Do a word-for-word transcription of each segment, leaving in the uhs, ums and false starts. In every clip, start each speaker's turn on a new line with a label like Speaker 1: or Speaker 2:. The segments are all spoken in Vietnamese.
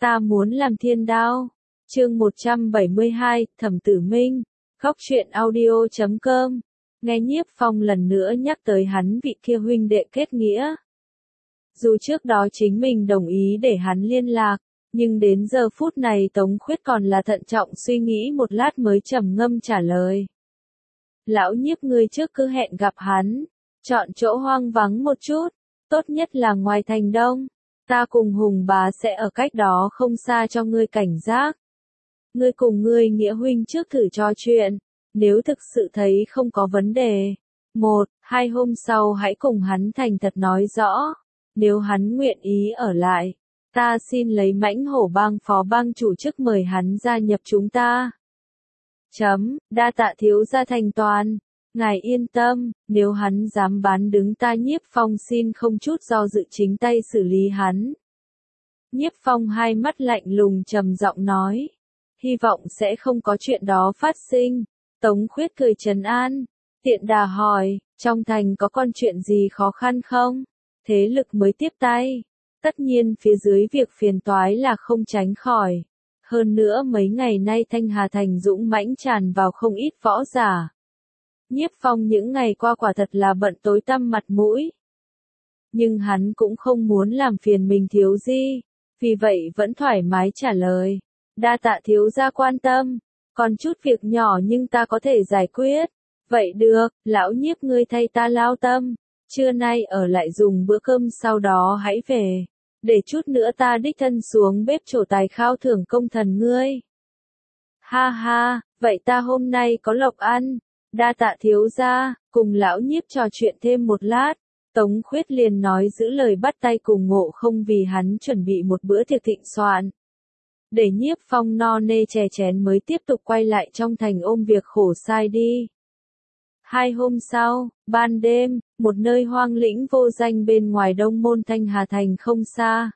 Speaker 1: Ta muốn làm thiên đao. Chương một trăm bảy mươi hai, Thẩm Tử Minh. Góc truyện audio chấm com. Nghe Nhiếp Phong lần nữa nhắc tới hắn vị kia huynh đệ kết nghĩa. Dù trước đó chính mình đồng ý để hắn liên lạc, nhưng đến giờ phút này Tống Khuyết còn là thận trọng suy nghĩ một lát mới trầm ngâm trả lời. Lão Nhiếp ngươi trước cứ hẹn gặp hắn, chọn chỗ hoang vắng một chút, tốt nhất là ngoài thành đông. Ta cùng Hùng bá sẽ ở cách đó không xa cho ngươi cảnh giác. Ngươi cùng ngươi nghĩa huynh trước thử trò chuyện, nếu thực sự thấy không có vấn đề. Một, hai hôm sau hãy cùng hắn thành thật nói rõ. Nếu hắn nguyện ý ở lại, ta xin lấy Mãnh Hổ bang phó bang chủ chức mời hắn gia nhập chúng ta. Chấm, đa tạ thiếu gia thành toàn. Ngài yên tâm, nếu hắn dám bán đứng ta Nhiếp Phong xin không chút do dự chính tay xử lý hắn. Nhiếp Phong hai mắt lạnh lùng trầm giọng nói. Hy vọng sẽ không có chuyện đó phát sinh. Tống Khuyết cười trấn an. Tiện đà hỏi, trong thành có con chuyện gì khó khăn không? Thế lực mới tiếp tay. Tất nhiên phía dưới việc phiền toái là không tránh khỏi. Hơn nữa mấy ngày nay Thanh Hà Thành dũng mãnh tràn vào không ít võ giả. Nhiếp Phong những ngày qua quả thật là bận tối tăm mặt mũi. Nhưng hắn cũng không muốn làm phiền mình thiếu di, vì vậy vẫn thoải mái trả lời. Đa tạ thiếu gia quan tâm, còn chút việc nhỏ nhưng ta có thể giải quyết. Vậy được, lão Nhiếp ngươi thay ta lao tâm, trưa nay ở lại dùng bữa cơm sau đó hãy về. Để chút nữa ta đích thân xuống bếp trổ tài khao thưởng công thần ngươi. Ha ha, vậy ta hôm nay có lộc ăn. Đa tạ thiếu gia, cùng lão Nhiếp trò chuyện thêm một lát. Tống Khuyết liền nói giữ lời bắt tay cùng Ngộ Không vì hắn chuẩn bị một bữa tiệc thịnh soạn. Để Nhiếp Phong no nê chè chén mới tiếp tục quay lại trong thành ôm việc khổ sai đi. Hai hôm sau, ban đêm, một nơi hoang lĩnh vô danh bên ngoài đông môn Thanh Hà Thành không xa.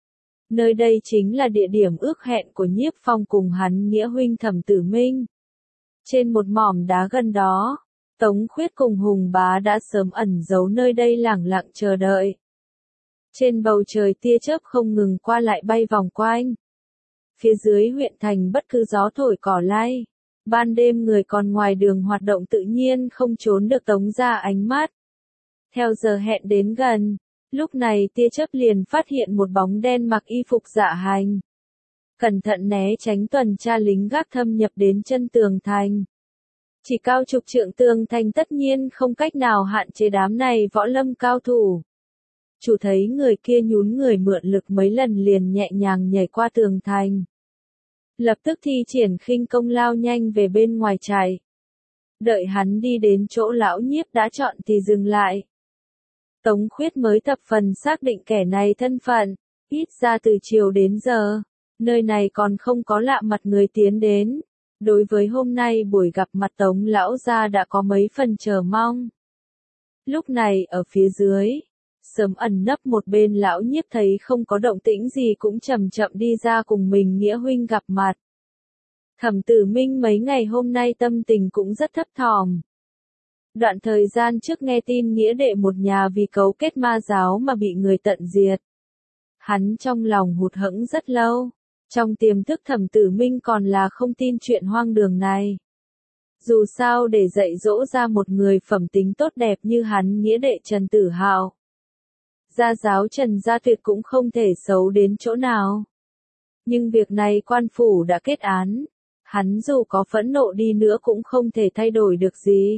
Speaker 1: Nơi đây chính là địa điểm ước hẹn của Nhiếp Phong cùng hắn nghĩa huynh Thẩm Tử Minh. Trên một mỏm đá gần đó, Tống Khuyết cùng Hùng bá đã sớm ẩn giấu nơi đây lẳng lặng chờ đợi. Trên bầu trời tia chớp không ngừng qua lại bay vòng quanh. Phía dưới huyện thành bất cứ gió thổi cỏ lay. Ban đêm người còn ngoài đường hoạt động tự nhiên không trốn được Tống ra ánh mắt. Theo giờ hẹn đến gần, lúc này tia chớp liền phát hiện một bóng đen mặc y phục dạ hành. Cẩn thận né tránh tuần tra lính gác thâm nhập đến chân tường thành. Chỉ cao chục trượng tường thành tất nhiên không cách nào hạn chế đám này võ lâm cao thủ. Chủ thấy người kia nhún người mượn lực mấy lần liền nhẹ nhàng nhảy qua tường thành. Lập tức thi triển khinh công lao nhanh về bên ngoài trại. Đợi hắn đi đến chỗ lão Nhiếp đã chọn thì dừng lại. Tống Khuyết mới thập phần xác định kẻ này thân phận, ít ra từ chiều đến giờ, nơi này còn không có lạ mặt người tiến đến. Đối với hôm nay buổi gặp mặt Tống lão gia đã có mấy phần chờ mong. Lúc này ở phía dưới, sớm ẩn nấp một bên lão Nhiếp thấy không có động tĩnh gì cũng chậm chậm đi ra cùng mình nghĩa huynh gặp mặt. Thẩm Tử Minh mấy ngày hôm nay tâm tình cũng rất thấp thỏm. Đoạn thời gian trước nghe tin nghĩa đệ một nhà vì cấu kết ma giáo mà bị người tận diệt. Hắn trong lòng hụt hẫng rất lâu. Trong tiềm thức Thẩm Tử Minh còn là không tin chuyện hoang đường này. Dù sao để dạy dỗ ra một người phẩm tính tốt đẹp như hắn nghĩa đệ Trần Tử Hào. Gia giáo Trần Gia Tuyệt cũng không thể xấu đến chỗ nào. Nhưng việc này quan phủ đã kết án. Hắn dù có phẫn nộ đi nữa cũng không thể thay đổi được gì.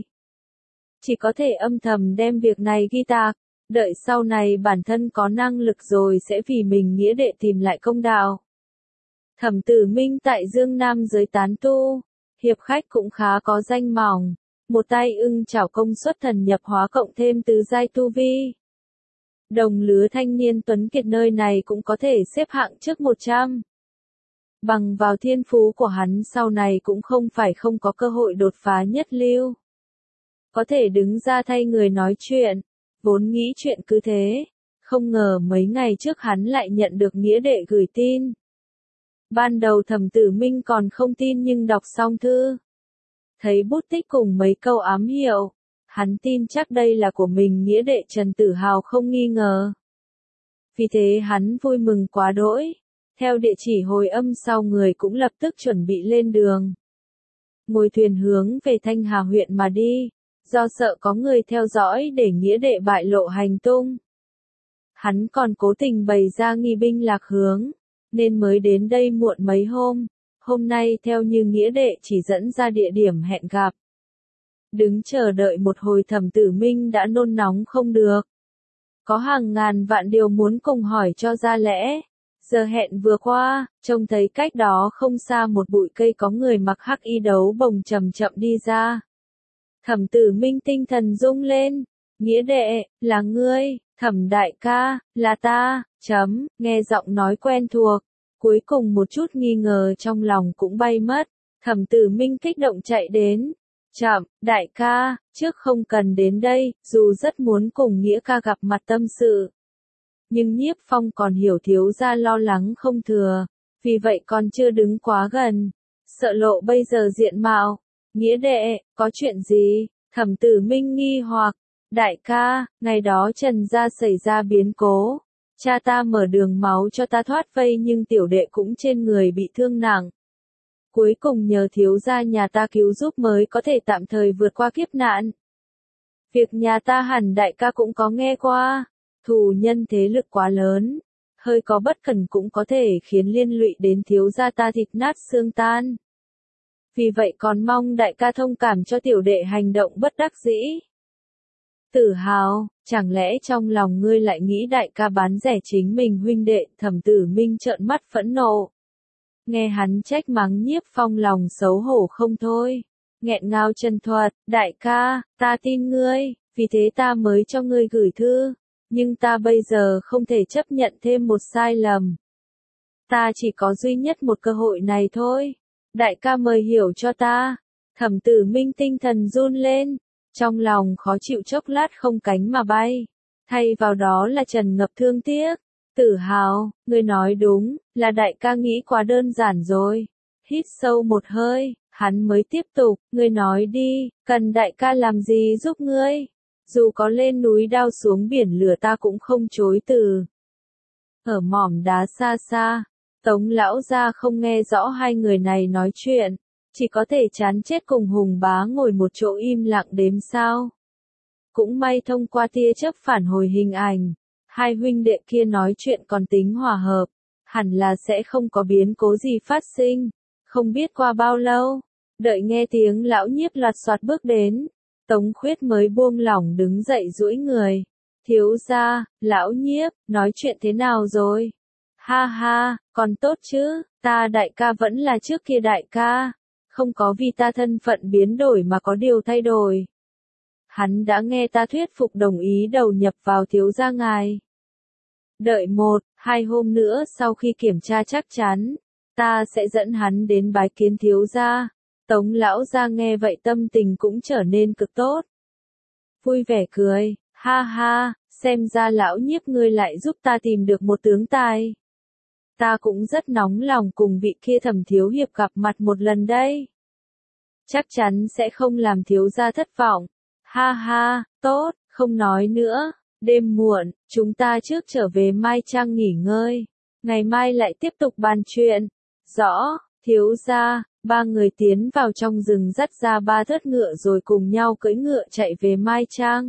Speaker 1: Chỉ có thể âm thầm đem việc này ghi tạc. Đợi sau này bản thân có năng lực rồi sẽ vì mình nghĩa đệ tìm lại công đạo. Thẩm Tử Minh tại Dương Nam giới tán tu, hiệp khách cũng khá có danh mỏng, một tay ưng chảo công suất thần nhập hóa cộng thêm tứ giai tu vi. Đồng lứa thanh niên tuấn kiệt nơi này cũng có thể xếp hạng trước một trăm. Bằng vào thiên phú của hắn sau này cũng không phải không có cơ hội đột phá nhất lưu. Có thể đứng ra thay người nói chuyện, vốn nghĩ chuyện cứ thế, không ngờ mấy ngày trước hắn lại nhận được nghĩa đệ gửi tin. Ban đầu Thẩm Tử Minh còn không tin nhưng đọc xong thư. Thấy bút tích cùng mấy câu ám hiệu. Hắn tin chắc đây là của mình nghĩa đệ Trần Tử Hào không nghi ngờ. Vì thế hắn vui mừng quá đỗi. Theo địa chỉ hồi âm sau người cũng lập tức chuẩn bị lên đường. Ngồi thuyền hướng về Thanh Hà huyện mà đi, do sợ có người theo dõi để nghĩa đệ bại lộ hành tung. Hắn còn cố tình bày ra nghi binh lạc hướng, nên mới đến đây muộn mấy hôm, hôm nay theo như nghĩa đệ chỉ dẫn ra địa điểm hẹn gặp. Đứng chờ đợi một hồi Thẩm Tử Minh đã nôn nóng không được. Có hàng ngàn vạn điều muốn cùng hỏi cho ra lẽ. Giờ hẹn vừa qua, trông thấy cách đó không xa một bụi cây có người mặc hắc y đấu bồng chậm chậm đi ra. Thẩm Tử Minh tinh thần rung lên. Nghĩa đệ, là ngươi, Thẩm đại ca, là ta, chấm, nghe giọng nói quen thuộc. Cuối cùng một chút nghi ngờ trong lòng cũng bay mất. Thẩm Tử Minh kích động chạy đến. Chậm, đại ca, trước không cần đến đây, dù rất muốn cùng Nghĩa ca gặp mặt tâm sự. Nhưng Nhiếp Phong còn hiểu thiếu gia lo lắng không thừa, vì vậy còn chưa đứng quá gần, sợ lộ bây giờ diện mạo. Nghĩa đệ, có chuyện gì? Thẩm Tử Minh nghi hoặc, đại ca, ngày đó Trần gia xảy ra biến cố, cha ta mở đường máu cho ta thoát vây nhưng tiểu đệ cũng trên người bị thương nặng. Cuối cùng nhờ thiếu gia nhà ta cứu giúp mới có thể tạm thời vượt qua kiếp nạn. Việc nhà ta hẳn đại ca cũng có nghe qua. Thù nhân thế lực quá lớn, hơi có bất cẩn cũng có thể khiến liên lụy đến thiếu gia ta thịt nát xương tan. Vì vậy còn mong đại ca thông cảm cho tiểu đệ hành động bất đắc dĩ. Tử Hào, chẳng lẽ trong lòng ngươi lại nghĩ đại ca bán rẻ chính mình huynh đệ? Thẩm Tử Minh trợn mắt phẫn nộ. Nghe hắn trách mắng Nhiếp Phong lòng xấu hổ không thôi. Nghẹn ngào chân thuật, đại ca, ta tin ngươi, vì thế ta mới cho ngươi gửi thư. Nhưng ta bây giờ không thể chấp nhận thêm một sai lầm. Ta chỉ có duy nhất một cơ hội này thôi. Đại ca mời hiểu cho ta. Thẩm Tử Minh tinh thần run lên. Trong lòng khó chịu chốc lát không cánh mà bay. Thay vào đó là tràn ngập thương tiếc. Tử Hào, ngươi nói đúng, là đại ca nghĩ quá đơn giản rồi. Hít sâu một hơi, hắn mới tiếp tục, ngươi nói đi, cần đại ca làm gì giúp ngươi? Dù có lên núi đao xuống biển lửa ta cũng không chối từ. Ở mỏm đá xa xa, Tống lão gia không nghe rõ hai người này nói chuyện, chỉ có thể chán chết cùng Hùng Bá ngồi một chỗ im lặng đếm sao. Cũng may thông qua tia chớp phản hồi hình ảnh, hai huynh đệ kia nói chuyện còn tính hòa hợp, hẳn là sẽ không có biến cố gì phát sinh. Không biết qua bao lâu, đợi nghe tiếng lão Nhiếp loạt soạt bước đến. Tống Khuyết mới buông lỏng đứng dậy duỗi người. Thiếu gia, lão Nhiếp, nói chuyện thế nào rồi? Ha ha, còn tốt chứ, ta đại ca vẫn là trước kia đại ca. Không có vì ta thân phận biến đổi mà có điều thay đổi. Hắn đã nghe ta thuyết phục đồng ý đầu nhập vào thiếu gia ngài. Đợi một, hai hôm nữa sau khi kiểm tra chắc chắn, ta sẽ dẫn hắn đến bái kiến thiếu gia. Tống lão gia nghe vậy tâm tình cũng trở nên cực tốt. Vui vẻ cười, ha ha, xem ra lão Nhiếp ngươi lại giúp ta tìm được một tướng tài. Ta cũng rất nóng lòng cùng vị kia Thẩm thiếu hiệp gặp mặt một lần đây. Chắc chắn sẽ không làm thiếu gia thất vọng. Ha ha, tốt, không nói nữa, đêm muộn, chúng ta trước trở về Mai Trang nghỉ ngơi. Ngày mai lại tiếp tục bàn chuyện. Rõ, thiếu gia. Ba người tiến vào trong rừng dắt ra ba thớt ngựa rồi cùng nhau cưỡi ngựa chạy về Mai Trang.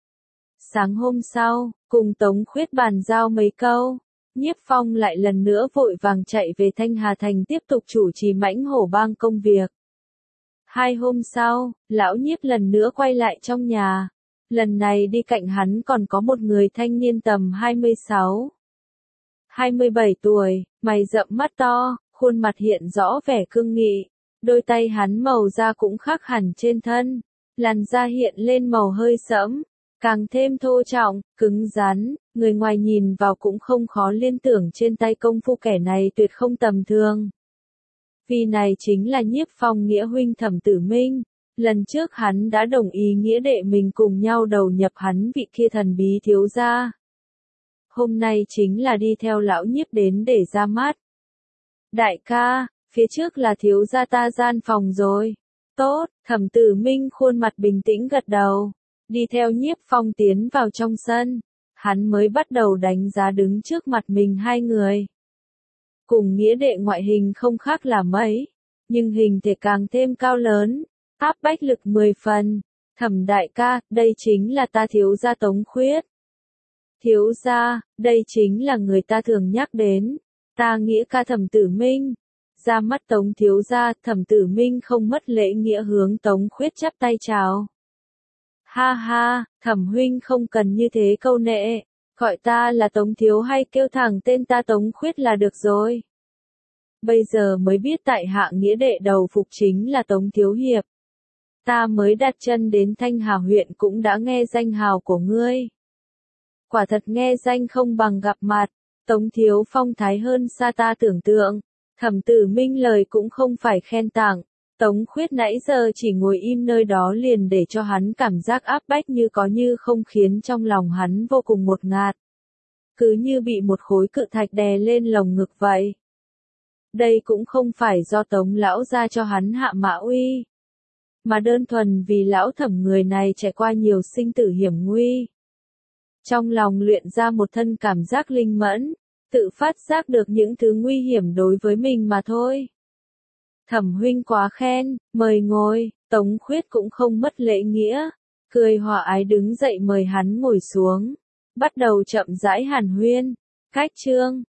Speaker 1: Sáng hôm sau, cùng Tống Khuyết bàn giao mấy câu, Nhiếp Phong lại lần nữa vội vàng chạy về Thanh Hà Thành tiếp tục chủ trì Mãnh Hổ Bang công việc. Hai hôm sau, lão Nhiếp lần nữa quay lại trong nhà. Lần này đi cạnh hắn còn có một người thanh niên tầm hai mươi sáu, hai mươi bảy tuổi, mày rậm mắt to. Khuôn mặt hiện rõ vẻ cương nghị, đôi tay hắn màu da cũng khác hẳn trên thân, làn da hiện lên màu hơi sẫm, càng thêm thô trọng, cứng rắn, người ngoài nhìn vào cũng không khó liên tưởng trên tay công phu kẻ này tuyệt không tầm thường. Vì này chính là Nhiếp Phong nghĩa huynh Thẩm Tử Minh, lần trước hắn đã đồng ý nghĩa đệ mình cùng nhau đầu nhập hắn vị kia thần bí thiếu gia. Hôm nay chính là đi theo lão Nhiếp đến để ra mắt. Đại ca, phía trước là thiếu gia ta gian phòng rồi. Tốt, Thẩm Tử Minh khuôn mặt bình tĩnh gật đầu. Đi theo Nhiếp Phong tiến vào trong sân. Hắn mới bắt đầu đánh giá đứng trước mặt mình hai người. cùng nghĩa đệ ngoại hình không khác là mấy, nhưng hình thể càng thêm cao lớn, áp bách lực mười phần. Thẩm đại ca, đây chính là ta thiếu gia Tống Khuyết. Thiếu gia, đây chính là người ta thường nhắc đến, ta nghĩa ca Thẩm Tử Minh. Ra mắt Tống thiếu gia, Thẩm Tử Minh không mất lễ nghĩa hướng Tống Khuyết chắp tay chào. Ha ha, Thẩm huynh không cần như thế câu nệ, gọi ta là Tống thiếu hay kêu thẳng tên ta Tống Khuyết là được rồi. Bây giờ mới biết tại hạ nghĩa đệ đầu phục chính là Tống thiếu hiệp. Ta mới đặt chân đến Thanh Hà huyện cũng đã nghe danh hào của ngươi. Quả thật nghe danh không bằng gặp mặt, Tống thiếu phong thái hơn xa ta tưởng tượng. Thẩm Tử Minh lời cũng không phải khen tặng, Tống Khuyết nãy giờ chỉ ngồi im nơi đó liền để cho hắn cảm giác áp bách như có như không, khiến trong lòng hắn vô cùng ngột ngạt. Cứ như bị một khối cự thạch đè lên lồng ngực vậy. Đây cũng không phải do Tống lão gia cho hắn hạ mã uy, mà đơn thuần vì lão Thẩm người này trải qua nhiều sinh tử hiểm nguy. Trong lòng luyện ra một thân cảm giác linh mẫn, tự phát giác được những thứ nguy hiểm đối với mình mà thôi. Thẩm huynh quá khen, mời ngồi. Tống Khuyết cũng không mất lễ nghĩa, cười hòa ái đứng dậy mời hắn ngồi xuống, bắt đầu chậm rãi hàn huyên. Cách chương